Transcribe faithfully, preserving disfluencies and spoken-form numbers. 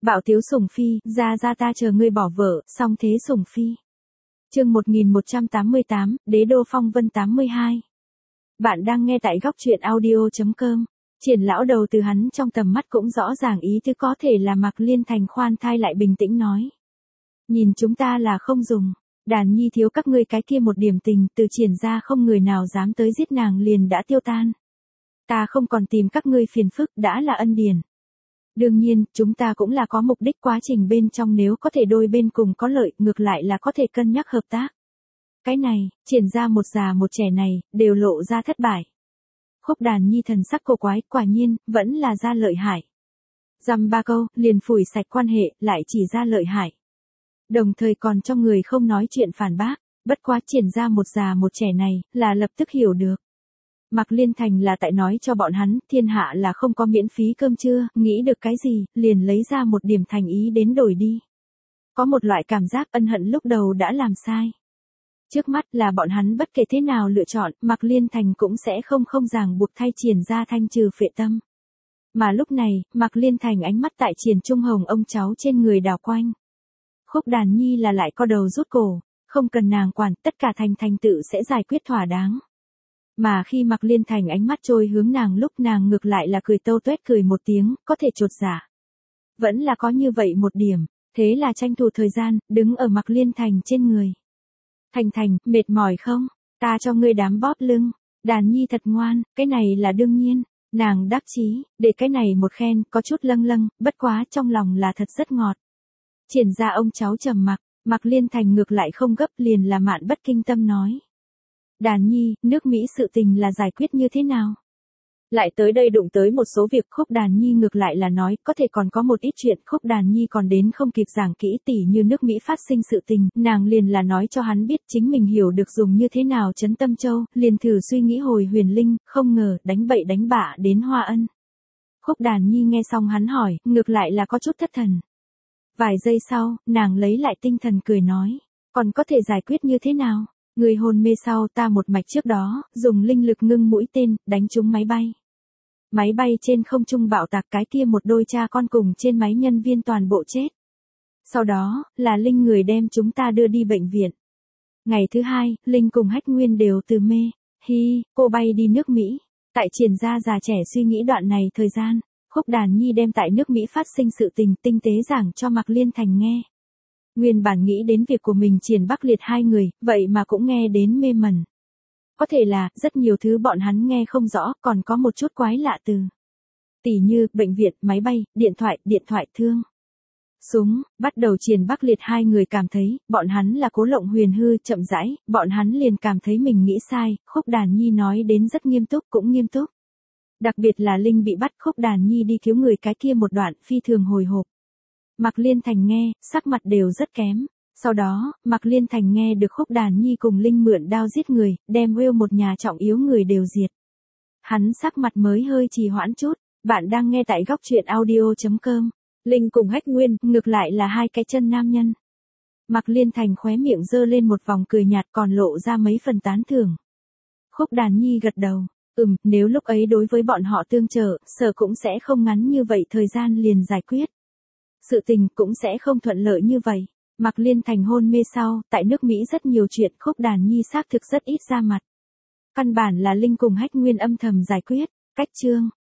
Bạo tiếu sủng phi, ra ra ta chờ ngươi bỏ vợ, song thế sủng phi. Chương một nghìn một trăm tám mươi tám, Đế đô phong vân tám mươi hai. Bạn đang nghe tại góc truyện audio chấm com. Triển lão đầu từ hắn trong tầm mắt cũng rõ ràng ý tứ có thể là Mạc Liên Thành khoan thai lại bình tĩnh nói. Nhìn chúng ta là không dùng. Đàn nhi thiếu các ngươi cái kia một điểm tình, từ triển ra không người nào dám tới giết nàng liền đã tiêu tan. Ta không còn tìm các ngươi phiền phức, đã là ân điển. Đương nhiên, chúng ta cũng là có mục đích, quá trình bên trong nếu có thể đôi bên cùng có lợi, ngược lại là có thể cân nhắc hợp tác. Cái này, triển ra một già một trẻ này, đều lộ ra thất bại. Khúc Đàn nhi thần sắc cổ quái, quả nhiên, vẫn là ra lợi hại. Dăm ba câu, liền phủi sạch quan hệ, lại chỉ ra lợi hại. Đồng thời còn trong người không nói chuyện phản bác, bất quá triển ra một già một trẻ này, là lập tức hiểu được. Mạc Liên Thành là tại nói cho bọn hắn, thiên hạ là không có miễn phí cơm trưa, nghĩ được cái gì, liền lấy ra một điểm thành ý đến đổi đi. Có một loại cảm giác ân hận lúc đầu đã làm sai. Trước mắt là bọn hắn bất kể thế nào lựa chọn, Mạc Liên Thành cũng sẽ không không ràng buộc thay triển ra thanh trừ phệ tâm. Mà lúc này, Mạc Liên Thành ánh mắt tại triển trung hồng ông cháu trên người đảo quanh. Khúc Đàn nhi là lại co đầu rút cổ, không cần nàng quản, tất cả thành thành tự sẽ giải quyết thỏa đáng. Mà khi Mạc Liên Thành ánh mắt trôi hướng nàng lúc nàng ngược lại là cười tâu tuét cười một tiếng, có thể chột dạ. Vẫn là có như vậy một điểm, thế là tranh thủ thời gian, đứng ở Mạc Liên Thành trên người. Thành Thành, mệt mỏi không? Ta cho ngươi đám bóp lưng. Đàn nhi thật ngoan, cái này là đương nhiên. Nàng đắc chí, để cái này một khen, có chút lâng lâng, bất quá trong lòng là thật rất ngọt. Triển ra ông cháu trầm mặc, Mạc Liên Thành ngược lại không gấp, liền là mạn bất kinh tâm nói. Đàn nhi, nước Mỹ sự tình là giải quyết như thế nào? Lại tới đây đụng tới một số việc. Khúc Đàn nhi ngược lại là nói, có thể còn có một ít chuyện. Khúc Đàn nhi còn đến không kịp giảng kỹ tỉ như nước Mỹ phát sinh sự tình, nàng liền là nói cho hắn biết chính mình hiểu được dùng như thế nào trấn Tâm Châu, liền thử suy nghĩ hồi huyền linh, không ngờ đánh bậy đánh bạ đến Hoa Ân. Khúc Đàn nhi nghe xong hắn hỏi, ngược lại là có chút thất thần. Vài giây sau, nàng lấy lại tinh thần cười nói, còn có thể giải quyết như thế nào? Người hôn mê sau, ta một mạch trước đó, dùng linh lực ngưng mũi tên, đánh trúng máy bay. Máy bay trên không trung bạo tạc, cái kia một đôi cha con cùng trên máy nhân viên toàn bộ chết. Sau đó, là Linh người đem chúng ta đưa đi bệnh viện. Ngày thứ hai, Linh cùng Hách Nguyên đều từ mê. Hi, cô bay đi nước Mỹ. Tại triển ra già trẻ suy nghĩ đoạn này thời gian, Khúc Đàn nhi đem tại nước Mỹ phát sinh sự tình tinh tế giảng cho Mạc Liên Thành nghe. Nguyên bản nghĩ đến việc của mình Triển Bắc Liệt hai người, vậy mà cũng nghe đến mê mẩn. Có thể là, rất nhiều thứ bọn hắn nghe không rõ, còn có một chút quái lạ từ. Tỉ như, bệnh viện, máy bay, điện thoại, điện thoại thương. Súng, bắt đầu Triển Bắc Liệt hai người cảm thấy, bọn hắn là cố lộng huyền hư, chậm rãi, bọn hắn liền cảm thấy mình nghĩ sai. Khúc Đàn nhi nói đến rất nghiêm túc, cũng nghiêm túc. Đặc biệt là Linh bị bắt, Khúc Đàn nhi đi cứu người cái kia một đoạn, phi thường hồi hộp. Mạc Liên Thành nghe, sắc mặt đều rất kém. Sau đó, Mạc Liên Thành nghe được Khúc Đàn nhi cùng Linh mượn đao giết người, đem Will một nhà trọng yếu người đều diệt. Hắn sắc mặt mới hơi trì hoãn chút. Bạn đang nghe tại góc truyện audio chấm com. Linh cùng Hách Nguyên, ngược lại là hai cái chân nam nhân. Mạc Liên Thành khóe miệng giơ lên một vòng cười nhạt, còn lộ ra mấy phần tán thưởng. Khúc Đàn nhi gật đầu. Ừm, nếu lúc ấy đối với bọn họ tương trợ, sợ cũng sẽ không ngắn như vậy thời gian liền giải quyết. Sự tình cũng sẽ không thuận lợi như vậy. Mạc Liên Thành hôn mê sau, tại nước Mỹ rất nhiều chuyện, Khúc Đàn nhi xác thực rất ít ra mặt. Căn bản là Linh cùng Hách Nguyên âm thầm giải quyết. Cách chương.